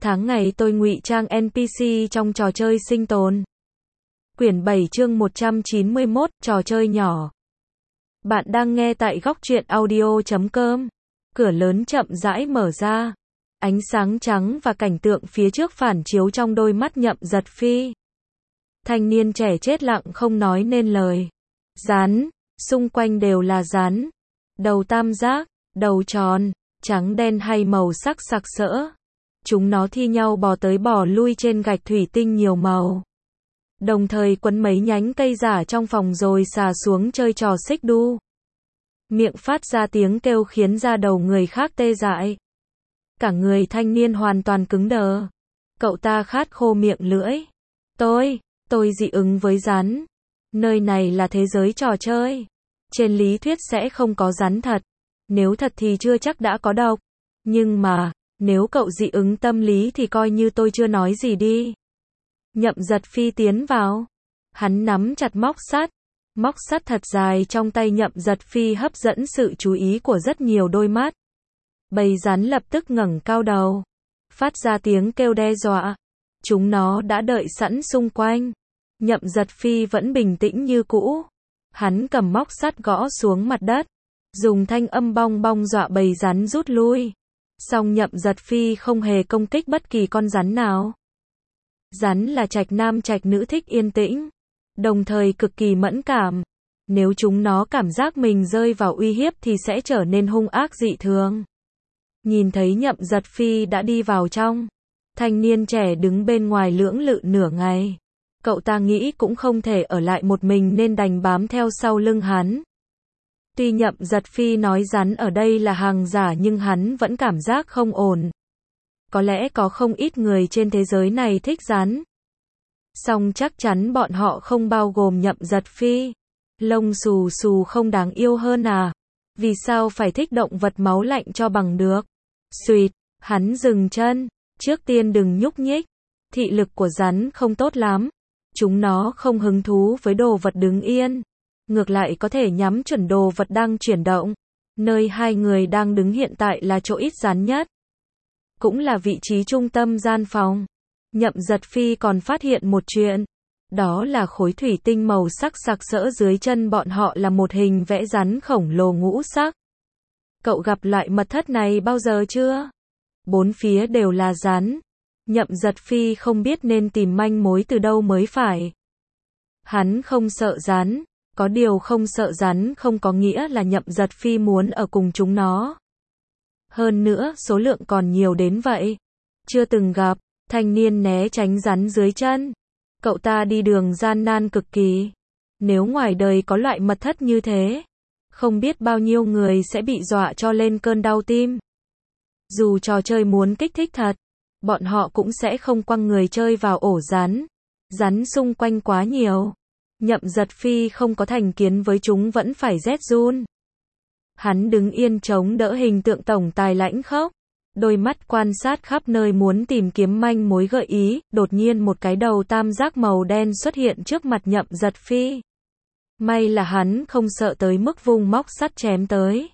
Tháng ngày tôi ngụy trang NPC trong trò chơi sinh tồn. Quyển 7 chương 191, trò chơi nhỏ. Bạn đang nghe tại góc truyện audio.com. Cửa lớn chậm rãi mở ra. Ánh sáng trắng và cảnh tượng phía trước phản chiếu trong đôi mắt Nhậm Giật Phi. Thanh niên trẻ chết lặng không nói nên lời. Rắn, xung quanh đều là rắn. Đầu tam giác, đầu tròn, trắng đen hay màu sắc sặc sỡ. Chúng nó thi nhau bò tới bò lui trên gạch thủy tinh nhiều màu. Đồng thời quấn mấy nhánh cây giả trong phòng rồi xà xuống chơi trò xích đu. Miệng phát ra tiếng kêu khiến da đầu người khác tê dại. Cả người thanh niên hoàn toàn cứng đờ. Cậu ta khát khô miệng lưỡi. Tôi dị ứng với rắn. Nơi này là thế giới trò chơi. Trên lý thuyết sẽ không có rắn thật. Nếu thật thì chưa chắc đã có độc. Nhưng mà, nếu cậu dị ứng tâm lý thì coi như tôi chưa nói gì đi. Nhậm Giật Phi tiến vào. Hắn nắm chặt móc sắt. Móc sắt thật dài trong tay Nhậm Giật Phi hấp dẫn sự chú ý của rất nhiều đôi mắt. Bầy rắn lập tức ngẩng cao đầu. Phát ra tiếng kêu đe dọa. Chúng nó đã đợi sẵn xung quanh. Nhậm Giật Phi vẫn bình tĩnh như cũ. Hắn cầm móc sắt gõ xuống mặt đất. Dùng thanh âm bong bong dọa bầy rắn rút lui. Song Nhậm Giật Phi không hề công kích bất kỳ con rắn nào. Rắn là trạch nam trạch nữ thích yên tĩnh. Đồng thời cực kỳ mẫn cảm. Nếu chúng nó cảm giác mình rơi vào uy hiếp thì sẽ trở nên hung ác dị thường. Nhìn thấy Nhậm Giật Phi đã đi vào trong. Thanh niên trẻ đứng bên ngoài lưỡng lự nửa ngày. Cậu ta nghĩ cũng không thể ở lại một mình nên đành bám theo sau lưng hắn. Tuy Nhậm Giật Phi nói rắn ở đây là hàng giả nhưng hắn vẫn cảm giác không ổn. Có lẽ có không ít người trên thế giới này thích rắn. Song chắc chắn bọn họ không bao gồm Nhậm Giật Phi. Lông xù xù không đáng yêu hơn à? Vì sao phải thích động vật máu lạnh cho bằng được? Xuỵt, hắn dừng chân. Trước tiên đừng nhúc nhích. Thị lực của rắn không tốt lắm. Chúng nó không hứng thú với đồ vật đứng yên. Ngược lại có thể nhắm chuẩn đồ vật đang chuyển động. Nơi hai người đang đứng hiện tại là chỗ ít rắn nhất. Cũng là vị trí trung tâm gian phòng. Nhậm Giật Phi còn phát hiện một chuyện. Đó là khối thủy tinh màu sắc sặc sỡ dưới chân bọn họ là một hình vẽ rắn khổng lồ ngũ sắc. Cậu gặp loại mật thất này bao giờ chưa? Bốn phía đều là rắn. Nhậm Giật Phi không biết nên tìm manh mối từ đâu mới phải. Hắn không sợ rắn. Có điều không sợ rắn không có nghĩa là Nhậm Giật Phi muốn ở cùng chúng nó. Hơn nữa số lượng còn nhiều đến vậy. Chưa từng gặp. Thanh niên né tránh rắn dưới chân. Cậu ta đi đường gian nan cực kỳ. Nếu ngoài đời có loại mật thất như thế, không biết bao nhiêu người sẽ bị dọa cho lên cơn đau tim. Dù trò chơi muốn kích thích thật, bọn họ cũng sẽ không quăng người chơi vào ổ rắn. Rắn xung quanh quá nhiều. Nhậm Giật Phi không có thành kiến với chúng vẫn phải rét run. Hắn đứng yên chống đỡ hình tượng tổng tài lãnh khốc. Đôi mắt quan sát khắp nơi muốn tìm kiếm manh mối gợi ý. Đột nhiên một cái đầu tam giác màu đen xuất hiện trước mặt Nhậm Giật Phi. May là hắn không sợ tới mức vung móc sắt chém tới.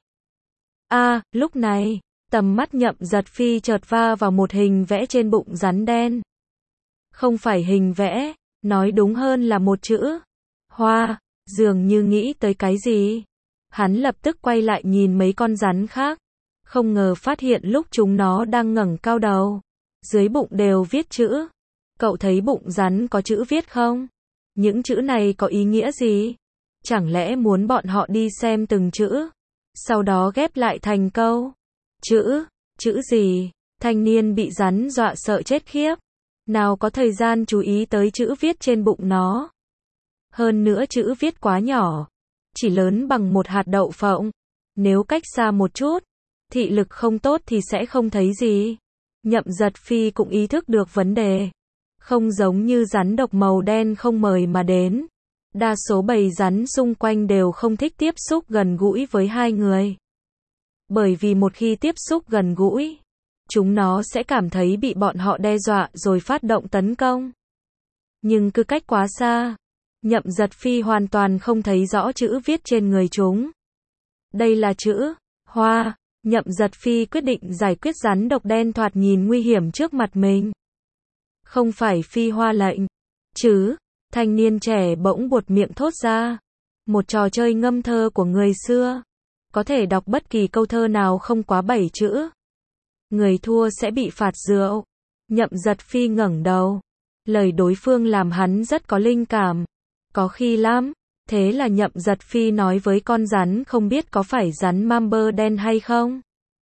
Lúc này, tầm mắt Nhậm Giật Phi chợt va vào một hình vẽ trên bụng rắn đen. Không phải hình vẽ, nói đúng hơn là một chữ hoa. Dường như nghĩ tới cái gì. Hắn lập tức quay lại nhìn mấy con rắn khác. Không ngờ phát hiện lúc chúng nó đang ngẩng cao đầu. Dưới bụng đều viết chữ. Cậu thấy bụng rắn có chữ viết không? Những chữ này có ý nghĩa gì? Chẳng lẽ muốn bọn họ đi xem từng chữ? Sau đó ghép lại thành câu. Chữ gì? Thanh niên bị rắn dọa sợ chết khiếp. Nào có thời gian chú ý tới chữ viết trên bụng nó. Hơn nữa chữ viết quá nhỏ. Chỉ lớn bằng một hạt đậu phộng. Nếu cách xa một chút, thị lực không tốt thì sẽ không thấy gì. Nhậm Giật Phi cũng ý thức được vấn đề. Không giống như rắn độc màu đen không mời mà đến. Đa số bầy rắn xung quanh đều không thích tiếp xúc gần gũi với hai người. Bởi vì một khi tiếp xúc gần gũi, chúng nó sẽ cảm thấy bị bọn họ đe dọa rồi phát động tấn công. Nhưng cứ cách quá xa, Nhậm Giật Phi hoàn toàn không thấy rõ chữ viết trên người chúng. Đây là chữ hoa. Nhậm Giật Phi quyết định giải quyết rắn độc đen thoạt nhìn nguy hiểm trước mặt mình. Không phải Phi Hoa lệnh, chứ? Thanh niên trẻ bỗng buột miệng thốt ra. Một trò chơi ngâm thơ của người xưa. Có thể đọc bất kỳ câu thơ nào không quá 7 chữ. Người thua sẽ bị phạt rượu. Nhậm Giật Phi ngẩng đầu. Lời đối phương làm hắn rất có linh cảm. Có khi lắm. Thế là Nhậm Giật Phi nói với con rắn không biết có phải rắn Mamber đen hay không.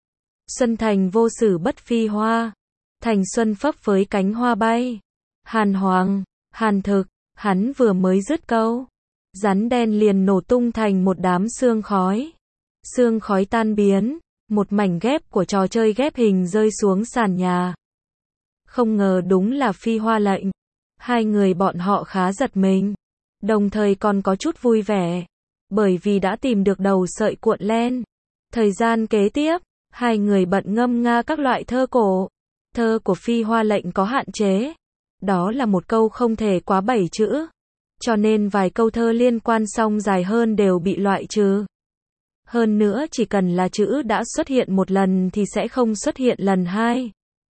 Xuân thành vô sử bất phi hoa. Thành xuân phấp với cánh hoa bay. Hàn hoàng, hàn thực, hắn vừa mới dứt câu. Rắn đen liền nổ tung thành một đám sương khói. Sương khói tan biến, một mảnh ghép của trò chơi ghép hình rơi xuống sàn nhà. Không ngờ đúng là Phi Hoa lệnh. Hai người bọn họ khá giật mình. Đồng thời còn có chút vui vẻ. Bởi vì đã tìm được đầu sợi cuộn len. Thời gian kế tiếp, hai người bận ngâm nga các loại thơ cổ. Thơ của Phi Hoa lệnh có hạn chế. Đó là một câu không thể quá 7 chữ. Cho nên vài câu thơ liên quan song dài hơn đều bị loại trừ. Hơn nữa chỉ cần là chữ đã xuất hiện một lần thì sẽ không xuất hiện lần hai.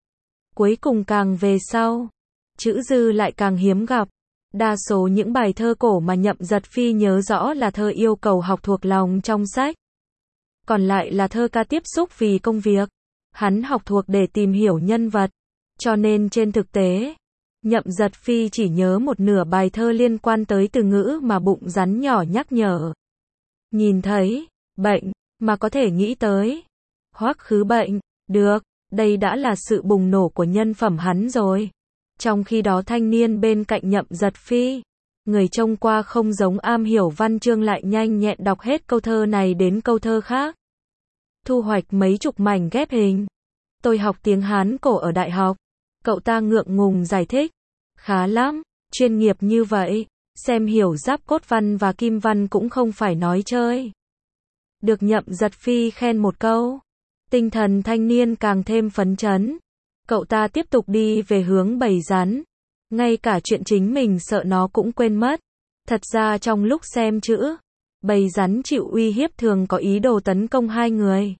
Cuối cùng càng về sau, chữ dư lại càng hiếm gặp. Đa số những bài thơ cổ mà Nhậm Giật Phi nhớ rõ là thơ yêu cầu học thuộc lòng trong sách. Còn lại là thơ ca tiếp xúc vì công việc. Hắn học thuộc để tìm hiểu nhân vật. Cho nên trên thực tế, Nhậm Giật Phi chỉ nhớ một nửa bài thơ liên quan tới từ ngữ mà bụng rắn nhỏ nhắc nhở. Nhìn thấy, bệnh, mà có thể nghĩ tới. Hoắc khứ bệnh, được, đây đã là sự bùng nổ của nhân phẩm hắn rồi. Trong khi đó thanh niên bên cạnh Nhậm Giật Phi, người trông qua không giống am hiểu văn chương lại nhanh nhẹn đọc hết câu thơ này đến câu thơ khác. Thu hoạch mấy chục mảnh ghép hình. Tôi học tiếng Hán cổ ở đại học. Cậu ta ngượng ngùng giải thích. Khá lắm, chuyên nghiệp như vậy, xem hiểu giáp cốt văn và kim văn cũng không phải nói chơi. Được Nhậm Giật Phi khen một câu, tinh thần thanh niên càng thêm phấn chấn. Cậu ta tiếp tục đi về hướng bầy rắn. Ngay cả chuyện chính mình sợ nó cũng quên mất. Thật ra trong lúc xem chữ, bầy rắn chịu uy hiếp thường có ý đồ tấn công hai người.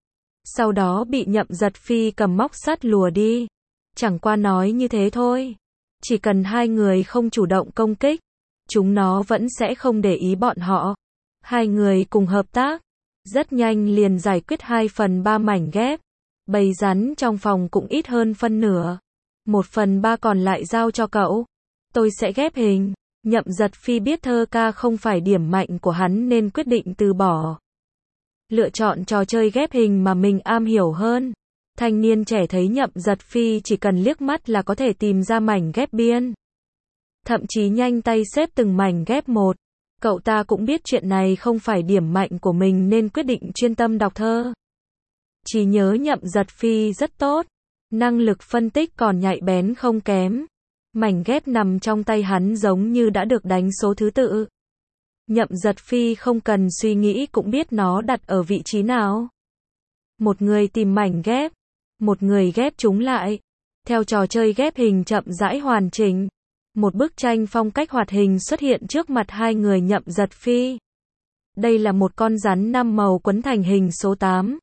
Sau đó bị Nhậm Giật Phi cầm móc sắt lùa đi. Chẳng qua nói như thế thôi. Chỉ cần hai người không chủ động công kích, chúng nó vẫn sẽ không để ý bọn họ. Hai người cùng hợp tác, rất nhanh liền giải quyết 2/3 mảnh ghép. Bầy rắn trong phòng cũng ít hơn phân nửa. 1/3 còn lại giao cho cậu. Tôi sẽ ghép hình. Nhậm Giật Phi biết thơ ca không phải điểm mạnh của hắn nên quyết định từ bỏ. Lựa chọn trò chơi ghép hình mà mình am hiểu hơn. Thanh niên trẻ thấy Nhậm Giật Phi chỉ cần liếc mắt là có thể tìm ra mảnh ghép biên. Thậm chí nhanh tay xếp từng mảnh ghép một. Cậu ta cũng biết chuyện này không phải điểm mạnh của mình nên quyết định chuyên tâm đọc thơ. Trí nhớ Nhậm Giật Phi rất tốt. Năng lực phân tích còn nhạy bén không kém. Mảnh ghép nằm trong tay hắn giống như đã được đánh số thứ tự. Nhậm Giật Phi không cần suy nghĩ cũng biết nó đặt ở vị trí nào. Một người tìm mảnh ghép, một người ghép chúng lại. Theo trò chơi ghép hình chậm rãi hoàn chỉnh, một bức tranh phong cách hoạt hình xuất hiện trước mặt hai người Nhậm Giật Phi. Đây là một con rắn 5 màu quấn thành hình số 8.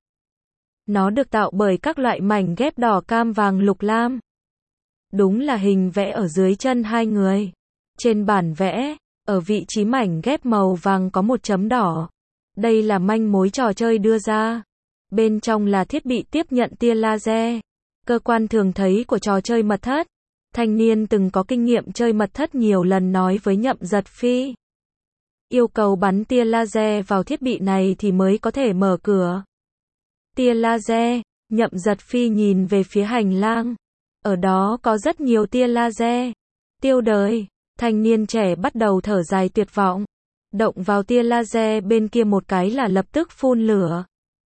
Nó được tạo bởi các loại mảnh ghép đỏ cam vàng lục lam. Đúng là hình vẽ ở dưới chân hai người. Trên bản vẽ, ở vị trí mảnh ghép màu vàng có một chấm đỏ. Đây là manh mối trò chơi đưa ra. Bên trong là thiết bị tiếp nhận tia laser. Cơ quan thường thấy của trò chơi mật thất. Thanh niên từng có kinh nghiệm chơi mật thất nhiều lần nói với Nhậm Giật Phi. Yêu cầu bắn tia laser vào thiết bị này thì mới có thể mở cửa. Tia laser, Nhậm Giật Phi nhìn về phía hành lang. Ở đó có rất nhiều tia laser. Tiêu đời, thanh niên trẻ bắt đầu thở dài tuyệt vọng. Động vào tia laser bên kia một cái là lập tức phun lửa.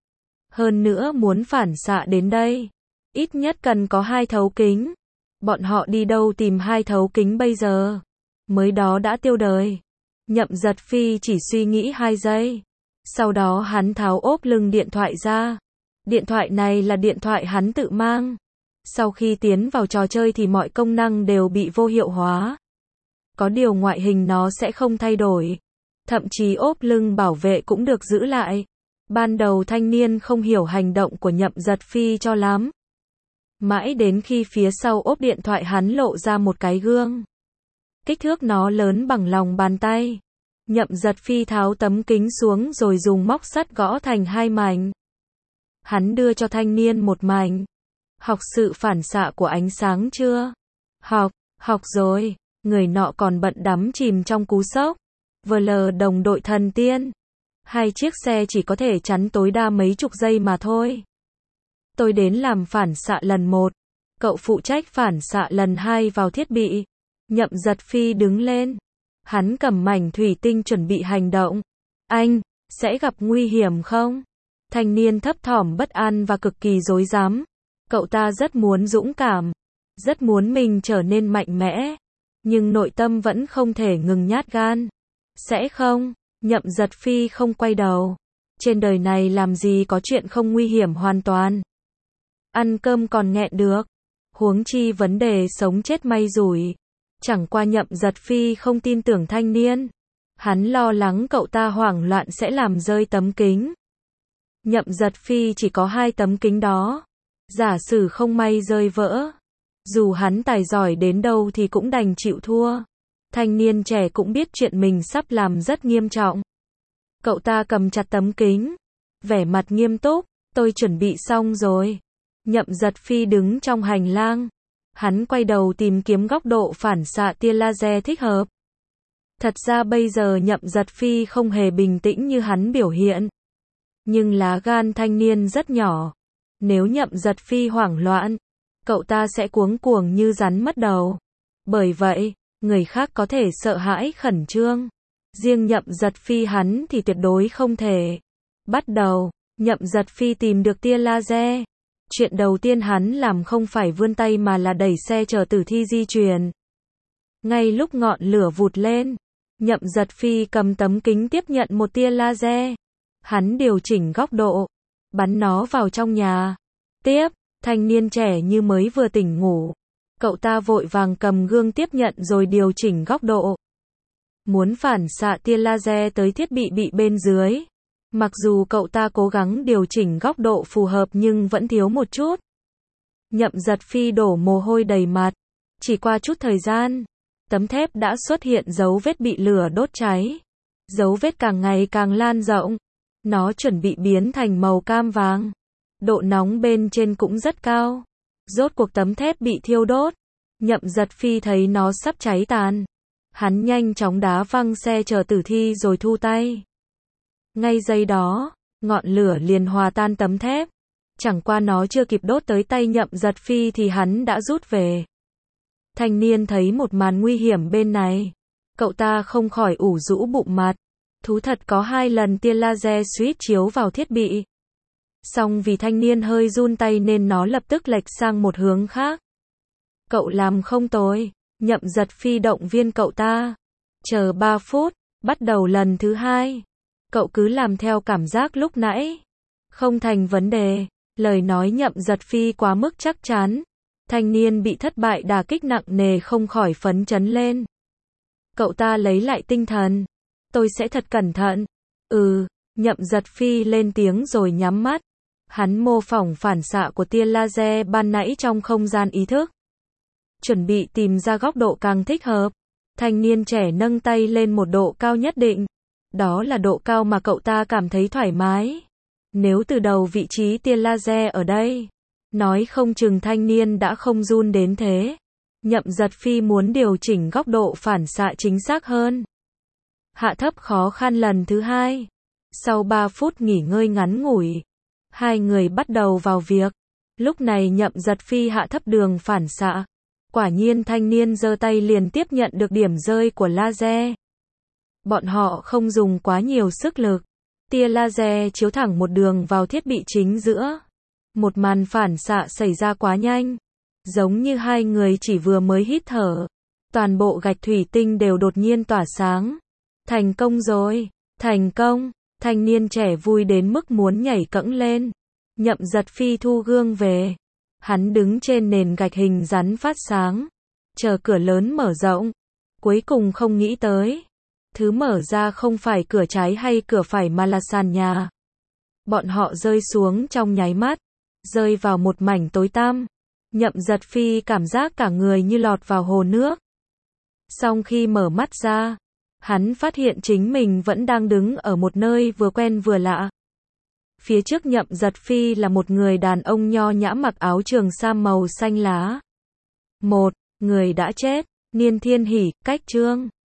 Hơn nữa muốn phản xạ đến đây, ít nhất cần có 2 thấu kính. Bọn họ đi đâu tìm 2 thấu kính bây giờ? Mới đó đã tiêu đời. Nhậm Giật Phi chỉ suy nghĩ 2 giây. Sau đó hắn tháo ốp lưng điện thoại ra. Điện thoại này là điện thoại hắn tự mang. Sau khi tiến vào trò chơi thì mọi công năng đều bị vô hiệu hóa. Có điều ngoại hình nó sẽ không thay đổi. Thậm chí ốp lưng bảo vệ cũng được giữ lại. Ban đầu thanh niên không hiểu hành động của Nhậm Giật Phi cho lắm. Mãi đến khi phía sau ốp điện thoại hắn lộ ra một cái gương. Kích thước nó lớn bằng lòng bàn tay. Nhậm Giật Phi tháo tấm kính xuống rồi dùng móc sắt gõ thành 2 mảnh. Hắn đưa cho thanh niên một mảnh. Học sự phản xạ của ánh sáng chưa? Học rồi. Người nọ còn bận đắm chìm trong cú sốc. VL đồng đội thần tiên. 2 chiếc xe chỉ có thể chắn tối đa mấy chục giây mà thôi. Tôi đến làm phản xạ lần 1. Cậu phụ trách phản xạ lần 2 vào thiết bị. Nhậm Giật Phi đứng lên. Hắn cầm mảnh thủy tinh chuẩn bị hành động. Anh, sẽ gặp nguy hiểm không? Thanh niên thấp thỏm bất an và cực kỳ rối rắm. Cậu ta rất muốn dũng cảm. Rất muốn mình trở nên mạnh mẽ. Nhưng nội tâm vẫn không thể ngừng nhát gan. Sẽ không? Nhậm Giật Phi không quay đầu. Trên đời này làm gì có chuyện không nguy hiểm hoàn toàn. Ăn cơm còn nghẹn được. Huống chi vấn đề sống chết may rủi. Chẳng qua Nhậm Giật Phi không tin tưởng thanh niên. Hắn lo lắng cậu ta hoảng loạn sẽ làm rơi tấm kính. Nhậm Giật Phi chỉ có 2 tấm kính đó. Giả sử không may rơi vỡ. Dù hắn tài giỏi đến đâu thì cũng đành chịu thua. Thanh niên trẻ cũng biết chuyện mình sắp làm rất nghiêm trọng. Cậu ta cầm chặt tấm kính. Vẻ mặt nghiêm túc. Tôi chuẩn bị xong rồi. Nhậm Giật Phi đứng trong hành lang. Hắn quay đầu tìm kiếm góc độ phản xạ tia laser thích hợp. Thật ra bây giờ Nhậm Giật Phi không hề bình tĩnh như hắn biểu hiện. Nhưng lá gan thanh niên rất nhỏ. Nếu Nhậm Giật Phi hoảng loạn, cậu ta sẽ cuống cuồng như rắn mất đầu. Bởi vậy, người khác có thể sợ hãi khẩn trương. Riêng Nhậm Giật Phi hắn thì tuyệt đối không thể. Bắt đầu, Nhậm Giật Phi tìm được tia laser. Chuyện đầu tiên hắn làm không phải vươn tay mà là đẩy xe chở tử thi di chuyển. Ngay lúc ngọn lửa vụt lên, Nhậm Giật Phi cầm tấm kính tiếp nhận một tia laser. Hắn điều chỉnh góc độ, bắn nó vào trong nhà. Tiếp, thanh niên trẻ như mới vừa tỉnh ngủ. Cậu ta vội vàng cầm gương tiếp nhận rồi điều chỉnh góc độ. Muốn phản xạ tia laser tới thiết bị bên dưới. Mặc dù cậu ta cố gắng điều chỉnh góc độ phù hợp nhưng vẫn thiếu một chút. Nhậm Giật Phi đổ mồ hôi đầy mặt. Chỉ qua chút thời gian, tấm thép đã xuất hiện dấu vết bị lửa đốt cháy. Dấu vết càng ngày càng lan rộng. Nó chuẩn bị biến thành màu cam vàng. Độ nóng bên trên cũng rất cao. Rốt cuộc tấm thép bị thiêu đốt. Nhậm Giật Phi thấy nó sắp cháy tàn. Hắn nhanh chóng đá văng xe chở tử thi rồi thu tay. Ngay giây đó, ngọn lửa liền hòa tan tấm thép. Chẳng qua nó chưa kịp đốt tới tay Nhậm Giật Phi thì hắn đã rút về. Thanh niên thấy một màn nguy hiểm bên này. Cậu ta không khỏi ủ rũ bụng mặt. Thú thật có 2 lần tia laser suýt chiếu vào thiết bị. Song vì thanh niên hơi run tay nên nó lập tức lệch sang một hướng khác. Cậu làm không tồi. Nhậm Giật Phi động viên cậu ta. Chờ 3 phút, bắt đầu lần thứ 2. Cậu cứ làm theo cảm giác lúc nãy. Không thành vấn đề. Lời nói Nhậm Giật Phi quá mức chắc chắn. Thanh niên bị thất bại đả kích nặng nề không khỏi phấn chấn lên. Cậu ta lấy lại tinh thần. Tôi sẽ thật cẩn thận. Nhậm Giật Phi lên tiếng rồi nhắm mắt. Hắn mô phỏng phản xạ của tia laser ban nãy trong không gian ý thức. Chuẩn bị tìm ra góc độ càng thích hợp. Thanh niên trẻ nâng tay lên một độ cao nhất định. Đó là độ cao mà cậu ta cảm thấy thoải mái. Nếu từ đầu vị trí tia laser ở đây, nói không chừng thanh niên đã không run đến thế. Nhậm Giật Phi muốn điều chỉnh góc độ phản xạ chính xác hơn. Hạ thấp khó khăn lần thứ 2. Sau 3 phút nghỉ ngơi ngắn ngủi, 2 người bắt đầu vào việc. Lúc này Nhậm Giật Phi hạ thấp đường phản xạ. Quả nhiên thanh niên giơ tay liền tiếp nhận được điểm rơi của laser. Bọn họ không dùng quá nhiều sức lực. Tia laser chiếu thẳng một đường vào thiết bị chính giữa. Một màn phản xạ xảy ra quá nhanh. Giống như 2 người chỉ vừa mới hít thở. Toàn bộ gạch thủy tinh đều đột nhiên tỏa sáng. Thành công rồi, thành công. Thanh niên trẻ vui đến mức muốn nhảy cẫng lên. Nhậm Giật Phi thu gương về. Hắn đứng trên nền gạch hình rắn phát sáng. Chờ cửa lớn mở rộng. Cuối cùng không nghĩ tới. Thứ mở ra không phải cửa trái hay cửa phải mà là sàn nhà. Bọn họ rơi xuống trong nháy mắt, rơi vào một mảnh tối tăm. Nhậm Giật Phi cảm giác cả người như lọt vào hồ nước. Sau khi mở mắt ra, hắn phát hiện chính mình vẫn đang đứng ở một nơi vừa quen vừa lạ. Phía trước Nhậm Giật Phi là một người đàn ông nho nhã mặc áo trường sam màu xanh lá. Một người đã chết, Niên Thiên Hỉ, cách chương.